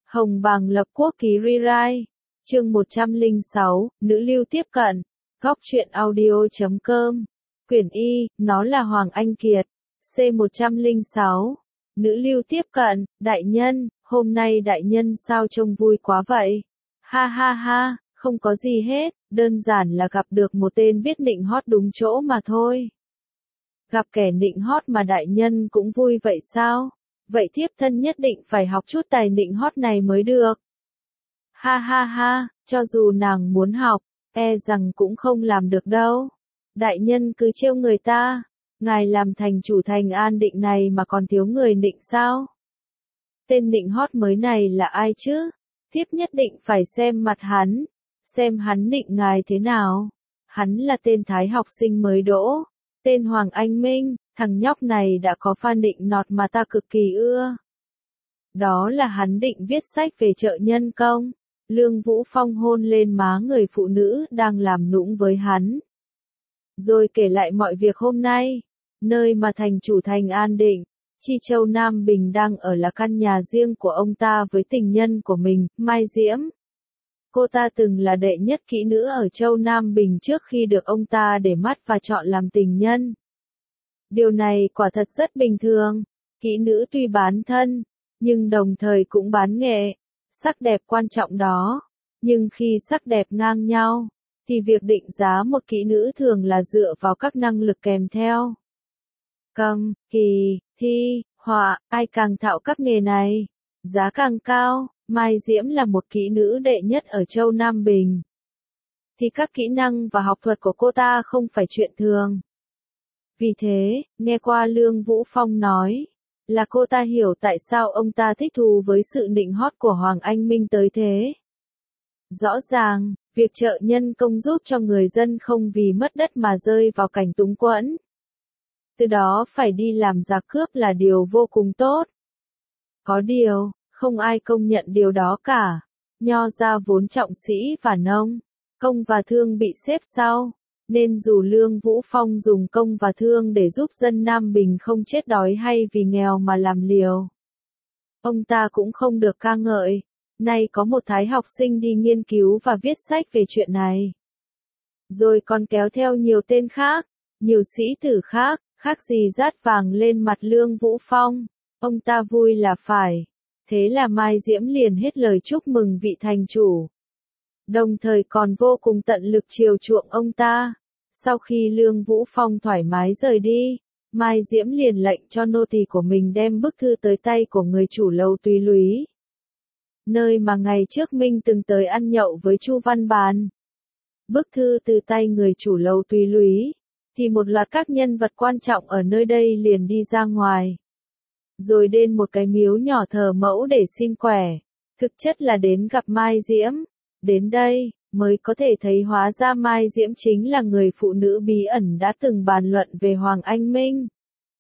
Hồng Bàng lập quốc ký rewrite. Chương 106, nữ lưu tiếp cận. Góc truyện audio.com. Quyển Y, nó là Hoàng Anh Kiệt. C106. Nữ lưu tiếp cận, đại nhân, hôm nay đại nhân sao trông vui quá vậy? Ha ha ha, không có gì hết, đơn giản là gặp được một tên biết nịnh hót đúng chỗ mà thôi. Gặp kẻ nịnh hót mà đại nhân cũng vui vậy sao? Vậy thiếp thân nhất định phải học chút tài nịnh hót này mới được. Ha ha ha, cho dù nàng muốn học, e rằng cũng không làm được đâu. Đại nhân cứ trêu người ta, ngài làm thành chủ thành An Định này mà còn thiếu người nịnh sao? Tên nịnh hót mới này là ai chứ? Thiếp nhất định phải xem mặt hắn, xem hắn nịnh ngài thế nào. Hắn là tên thái học sinh mới đỗ, tên Hoàng Anh Minh, thằng nhóc này đã có pha nịnh nọt mà ta cực kỳ ưa. Đó là hắn định viết sách về trợ nhân công. Lương Vũ Phong hôn lên má người phụ nữ đang làm nũng với hắn. Rồi kể lại mọi việc hôm nay, nơi mà thành chủ thành An Định, Chi Châu Nam Bình đang ở là căn nhà riêng của ông ta với tình nhân của mình, Mai Diễm. Cô ta từng là đệ nhất kỹ nữ ở Châu Nam Bình trước khi được ông ta để mắt và chọn làm tình nhân. Điều này quả thật rất bình thường, kỹ nữ tuy bán thân, nhưng đồng thời cũng bán nghệ, sắc đẹp quan trọng đó, nhưng khi sắc đẹp ngang nhau, thì việc định giá một kỹ nữ thường là dựa vào các năng lực kèm theo. Cầm, kỳ, thi, họa, ai càng thạo các nghề này, giá càng cao. Mai Diễm là một kỹ nữ đệ nhất ở Châu Nam Bình, thì các kỹ năng và học thuật của cô ta không phải chuyện thường. Vì thế, nghe qua Lương Vũ Phong nói, là cô ta hiểu tại sao ông ta thích thú với sự nịnh hót của Hoàng Anh Minh tới thế. Rõ ràng, việc trợ nhân công giúp cho người dân không vì mất đất mà rơi vào cảnh túng quẫn. Từ đó phải đi làm giặc cướp là điều vô cùng tốt. Có điều, không ai công nhận điều đó cả. Nho gia vốn trọng sĩ và nông, công và thương bị xếp sau, nên dù Lương Vũ Phong dùng công và thương để giúp dân Nam Bình không chết đói hay vì nghèo mà làm liều, ông ta cũng không được ca ngợi. Nay có một thái học sinh đi nghiên cứu và viết sách về chuyện này, rồi còn kéo theo nhiều tên khác, nhiều sĩ tử khác, khác gì rát vàng lên mặt Lương Vũ Phong. Ông ta vui là phải. Thế là Mai Diễm liền hết lời chúc mừng vị thành chủ, đồng thời còn vô cùng tận lực chiều chuộng ông ta. Sau khi Lương Vũ Phong thoải mái rời đi, Mai Diễm liền lệnh cho nô tỳ của mình đem bức thư tới tay của người chủ lầu Tùy Lúy, nơi mà ngày trước Minh từng tới ăn nhậu với Chu Văn Bàn. Bức thư từ tay người chủ lầu Tùy Lúy, thì một loạt các nhân vật quan trọng ở nơi đây liền đi ra ngoài, rồi đến một cái miếu nhỏ thờ mẫu để xin quẻ, thực chất là đến gặp Mai Diễm. Đến đây, mới có thể thấy hóa ra Mai Diễm chính là người phụ nữ bí ẩn đã từng bàn luận về Hoàng Anh Minh.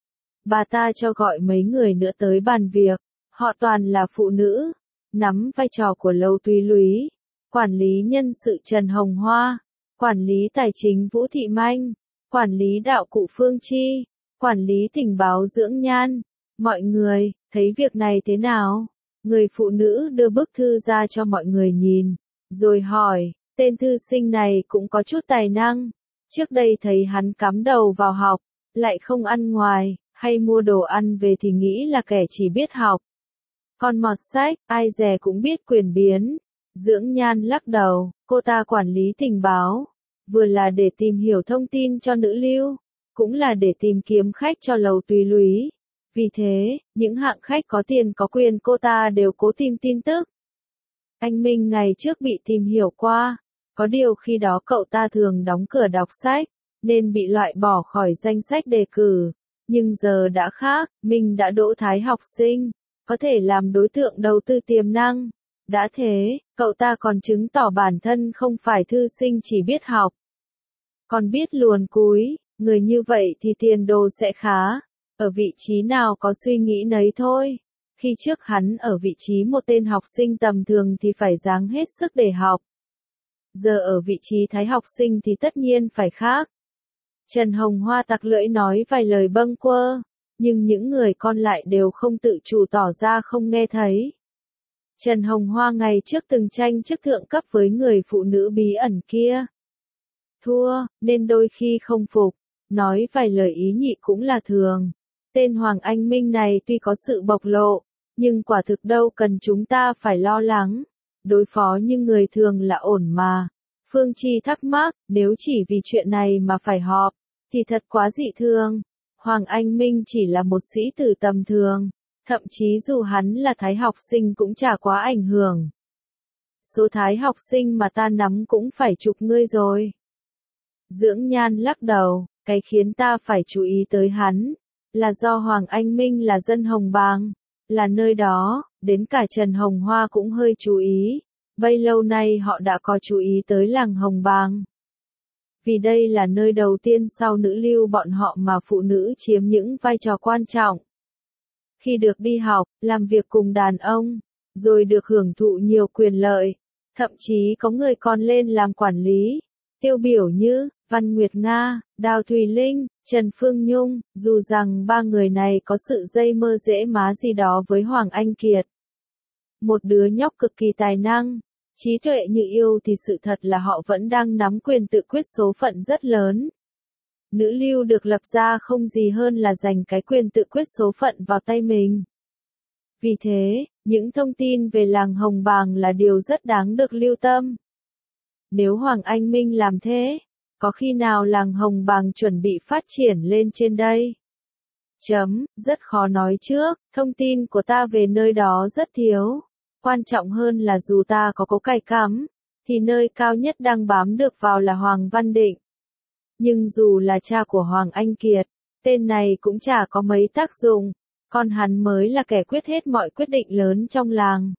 Bà ta cho gọi mấy người nữa tới bàn việc, họ toàn là phụ nữ, nắm vai trò của lầu Tùy Lúy, quản lý nhân sự Trần Hồng Hoa, quản lý tài chính Vũ Thị Manh, quản lý đạo cụ Phương Chi, quản lý tình báo Dưỡng Nhan. Mọi người, thấy việc này thế nào? Người phụ nữ đưa bức thư ra cho mọi người nhìn, rồi hỏi, tên thư sinh này cũng có chút tài năng. Trước đây thấy hắn cắm đầu vào học, lại không ăn ngoài, hay mua đồ ăn về thì nghĩ là kẻ chỉ biết học. Còn mọt sách, ai dè cũng biết quyền biến. Dưỡng Nhan lắc đầu, cô ta quản lý tình báo, vừa là để tìm hiểu thông tin cho nữ lưu, cũng là để tìm kiếm khách cho lầu Tùy Lúy. Vì thế, những hạng khách có tiền có quyền cô ta đều cố tìm tin tức. Anh Minh ngày trước bị tìm hiểu qua, có điều khi đó cậu ta thường đóng cửa đọc sách, nên bị loại bỏ khỏi danh sách đề cử. Nhưng giờ đã khác, Minh đã đỗ thái học sinh, có thể làm đối tượng đầu tư tiềm năng. Đã thế, cậu ta còn chứng tỏ bản thân không phải thư sinh chỉ biết học, còn biết luồn cúi. Người như vậy thì tiền đồ sẽ khá. Ở vị trí nào có suy nghĩ nấy thôi. Khi trước hắn ở vị trí một tên học sinh tầm thường thì phải ráng hết sức để học. Giờ ở vị trí thái học sinh thì tất nhiên phải khác. Trần Hồng Hoa tặc lưỡi nói vài lời bâng quơ, nhưng những người còn lại đều không tự chủ tỏ ra không nghe thấy. Trần Hồng Hoa ngày trước từng tranh chức thượng cấp với người phụ nữ bí ẩn kia. Thua, nên đôi khi không phục, nói vài lời ý nhị cũng là thường. Tên Hoàng Anh Minh này tuy có sự bộc lộ, nhưng quả thực đâu cần chúng ta phải lo lắng. Đối phó như người thường là ổn mà. Phương Chi thắc mắc, nếu chỉ vì chuyện này mà phải họp, thì thật quá dị thường. Hoàng Anh Minh chỉ là một sĩ tử tầm thường, thậm chí dù hắn là thái học sinh cũng chả quá ảnh hưởng. Số thái học sinh mà ta nắm cũng phải chục ngươi rồi. Dưỡng Nhan lắc đầu, cái khiến ta phải chú ý tới hắn, là do Hoàng Anh Minh là dân Hồng Bàng, là nơi đó, đến cả Trần Hồng Hoa cũng hơi chú ý. Bấy lâu nay họ đã có chú ý tới làng Hồng Bàng. Vì đây là nơi đầu tiên sau nữ lưu bọn họ mà phụ nữ chiếm những vai trò quan trọng. Khi được đi học, làm việc cùng đàn ông, rồi được hưởng thụ nhiều quyền lợi, thậm chí có người còn lên làm quản lý. Tiêu biểu như Văn Nguyệt Nga, Đào Thùy Linh, Trần Phương Nhung, dù rằng ba người này có sự dây mơ dễ má gì đó với Hoàng Anh Kiệt. Một đứa nhóc cực kỳ tài năng, trí tuệ như yêu thì sự thật là họ vẫn đang nắm quyền tự quyết số phận rất lớn. Nữ lưu được lập ra không gì hơn là giành cái quyền tự quyết số phận vào tay mình. Vì thế, những thông tin về làng Hồng Bàng là điều rất đáng được lưu tâm. Nếu Hoàng Anh Minh làm thế, có khi nào làng Hồng Bàng chuẩn bị phát triển lên trên đây? Rất khó nói trước, thông tin của ta về nơi đó rất thiếu. Quan trọng hơn là dù ta có cố cày cắm, thì nơi cao nhất đang bám được vào là Hoàng Văn Định. Nhưng dù là cha của Hoàng Anh Kiệt, tên này cũng chả có mấy tác dụng, con hắn mới là kẻ quyết hết mọi quyết định lớn trong làng.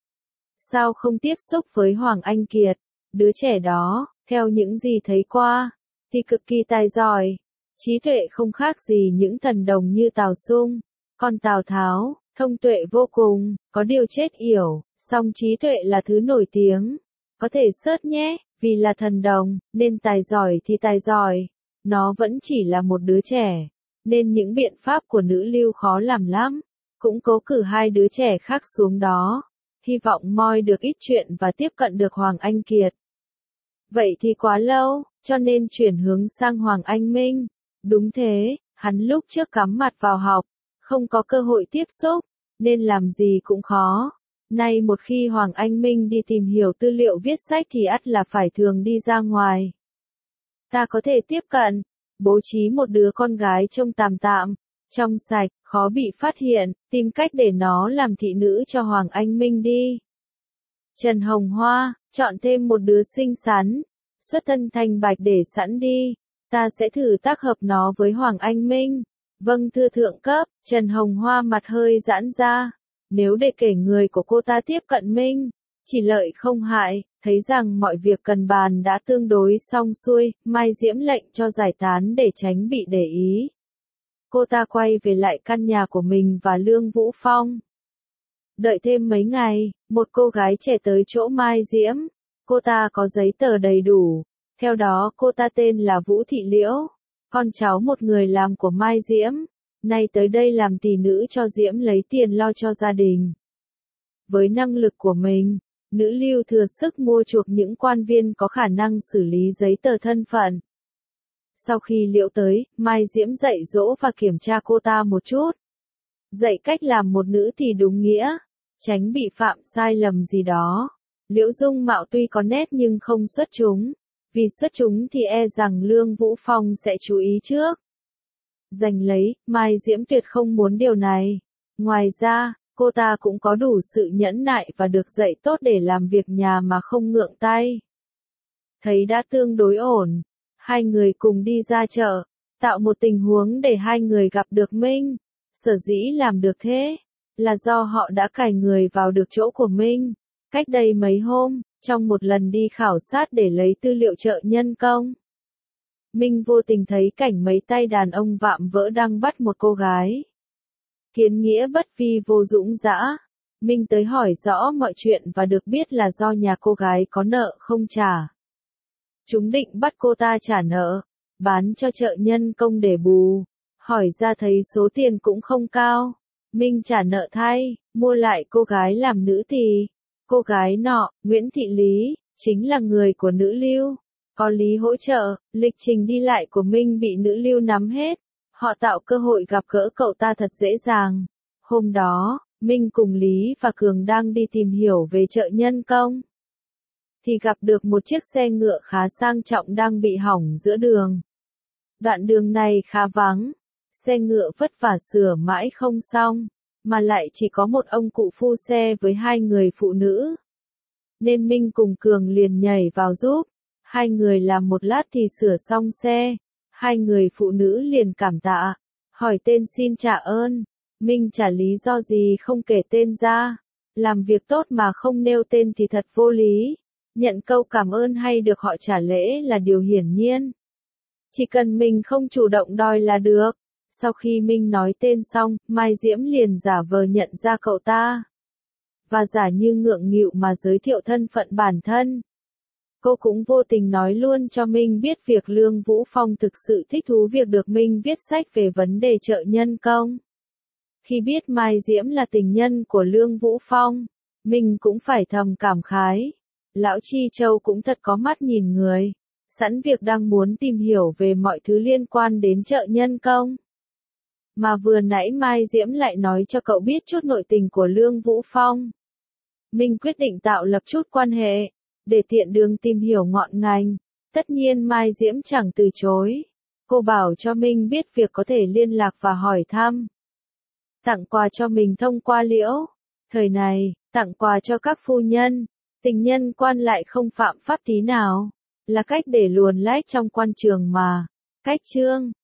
Sao không tiếp xúc với Hoàng Anh Kiệt? Đứa trẻ đó, theo những gì thấy qua, thì cực kỳ tài giỏi, trí tuệ không khác gì những thần đồng như Tào Sung, còn Tào Tháo, thông tuệ vô cùng, có điều chết yểu, song trí tuệ là thứ nổi tiếng. Có thể search nhé, vì là thần đồng, nên tài giỏi thì tài giỏi, nó vẫn chỉ là một đứa trẻ, nên những biện pháp của nữ lưu khó làm lắm, cũng cố cử hai đứa trẻ khác xuống đó, hy vọng moi được ít chuyện và tiếp cận được Hoàng Anh Kiệt. Vậy thì quá lâu, cho nên chuyển hướng sang Hoàng Anh Minh. Đúng thế, hắn lúc trước cắm mặt vào học, không có cơ hội tiếp xúc, nên làm gì cũng khó. Nay một khi Hoàng Anh Minh đi tìm hiểu tư liệu viết sách thì ắt là phải thường đi ra ngoài. Ta có thể tiếp cận, bố trí một đứa con gái trông tạm tạm, trong sạch, khó bị phát hiện, tìm cách để nó làm thị nữ cho Hoàng Anh Minh đi. Trần Hồng Hoa, chọn thêm một đứa xinh xắn, xuất thân thanh bạch để sẵn đi, ta sẽ thử tác hợp nó với Hoàng Anh Minh. Vâng thưa thượng cấp, Trần Hồng Hoa mặt hơi giãn ra. Nếu để kể người của cô ta tiếp cận Minh, chỉ lợi không hại, thấy rằng mọi việc cần bàn đã tương đối xong xuôi, Mai Diễm lệnh cho giải tán để tránh bị để ý. Cô ta quay về lại căn nhà của mình và Lương Vũ Phong. Đợi thêm mấy ngày, một cô gái trẻ tới chỗ Mai Diễm. Cô ta có giấy tờ đầy đủ. Theo đó cô ta tên là Vũ Thị Liễu, con cháu một người làm của Mai Diễm. Nay tới đây làm tỳ nữ cho Diễm lấy tiền lo cho gia đình. Với năng lực của mình, nữ lưu thừa sức mua chuộc những quan viên có khả năng xử lý giấy tờ thân phận. Sau khi Liễu tới, Mai Diễm dạy dỗ và kiểm tra cô ta một chút. Dạy cách làm một nữ thì đúng nghĩa, tránh bị phạm sai lầm gì đó. Liễu dung mạo tuy có nét nhưng không xuất chúng, vì xuất chúng thì e rằng Lương Vũ Phong sẽ chú ý trước. Giành lấy, Mai Diễm tuyệt không muốn điều này. Ngoài ra, cô ta cũng có đủ sự nhẫn nại và được dạy tốt để làm việc nhà mà không ngượng tay. Thấy đã tương đối ổn, hai người cùng đi ra chợ, tạo một tình huống để hai người gặp được Minh. Sở dĩ làm được thế, là do họ đã cài người vào được chỗ của Minh. Cách đây mấy hôm, trong một lần đi khảo sát để lấy tư liệu chợ nhân công. Minh vô tình thấy cảnh mấy tay đàn ông vạm vỡ đang bắt một cô gái. Kiến nghĩa bất vi vô dũng dã. Minh tới hỏi rõ mọi chuyện và được biết là do nhà cô gái có nợ không trả. Chúng định bắt cô ta trả nợ, bán cho chợ nhân công để bù. Hỏi ra thấy số tiền cũng không cao. Minh trả nợ thay, mua lại cô gái làm nữ tỳ. Cô gái nọ, Nguyễn Thị Lý, chính là người của nữ lưu. Có Lý hỗ trợ, lịch trình đi lại của Minh bị nữ lưu nắm hết. Họ tạo cơ hội gặp gỡ cậu ta thật dễ dàng. Hôm đó, Minh cùng Lý và Cường đang đi tìm hiểu về chợ Nhân Công. Thì gặp được một chiếc xe ngựa khá sang trọng đang bị hỏng giữa đường. Đoạn đường này khá vắng. Xe ngựa vất vả sửa mãi không xong, mà lại chỉ có một ông cụ phu xe với hai người phụ nữ. Nên Minh cùng Cường liền nhảy vào giúp. Hai người làm một lát thì sửa xong xe. Hai người phụ nữ liền cảm tạ, hỏi tên xin trả ơn. Minh trả lý do gì không kể tên ra. Làm việc tốt mà không nêu tên thì thật vô lý. Nhận câu cảm ơn hay được họ trả lễ là điều hiển nhiên. Chỉ cần mình không chủ động đòi là được. Sau khi Minh nói tên xong, Mai Diễm liền giả vờ nhận ra cậu ta. Và giả như ngượng nghịu mà giới thiệu thân phận bản thân. Cô cũng vô tình nói luôn cho Minh biết việc Lương Vũ Phong thực sự thích thú việc được Minh viết sách về vấn đề chợ Nhân Công. Khi biết Mai Diễm là tình nhân của Lương Vũ Phong, Minh cũng phải thầm cảm khái. Lão Chi Châu cũng thật có mắt nhìn người, sẵn việc đang muốn tìm hiểu về mọi thứ liên quan đến chợ Nhân Công. Mà vừa nãy Mai Diễm lại nói cho cậu biết chút nội tình của Lương Vũ Phong. Minh quyết định tạo lập chút quan hệ, để tiện đường tìm hiểu ngọn ngành. Tất nhiên Mai Diễm chẳng từ chối. Cô bảo cho Minh biết việc có thể liên lạc và hỏi thăm. Tặng quà cho mình thông qua Liễu. Thời này, tặng quà cho các phu nhân, tình nhân quan lại không phạm pháp tí nào. Là cách để luồn lách trong quan trường mà. Cách chương